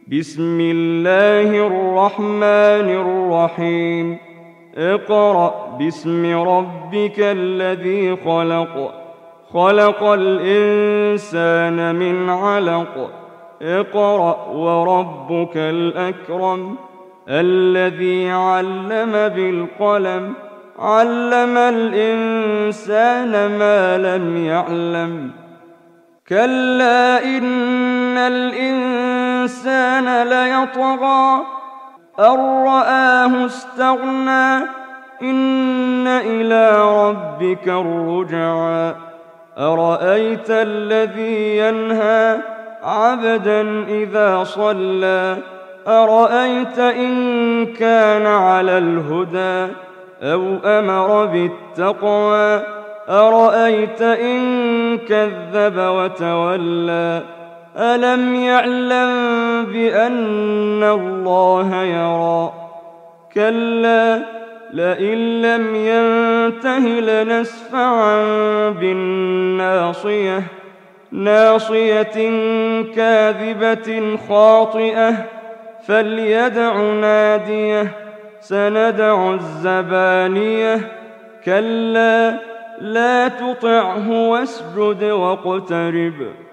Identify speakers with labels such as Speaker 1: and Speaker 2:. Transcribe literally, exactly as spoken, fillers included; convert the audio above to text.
Speaker 1: بسم الله الرحمن الرحيم اقرأ باسم ربك الذي خلق خلق الإنسان من علق اقرأ وربك الأكرم الذي علم بالقلم علم الإنسان ما لم يعلم كلا إن الإنسان ليطغى أن رآه استغنى إن إلى ربك الرجعى أرأيت الذي ينهى عبدا إذا صلى أرأيت إن كان على الهدى أو أمر بالتقوى أرأيت إن كذب وتولى ألم يعلم بأن الله يرى كلا لئن لم ينته لنسفعا بالناصية ناصية كاذبة خاطئة فليدع ناديه سندع الزبانية كلا لا تطعه واسجد واقترب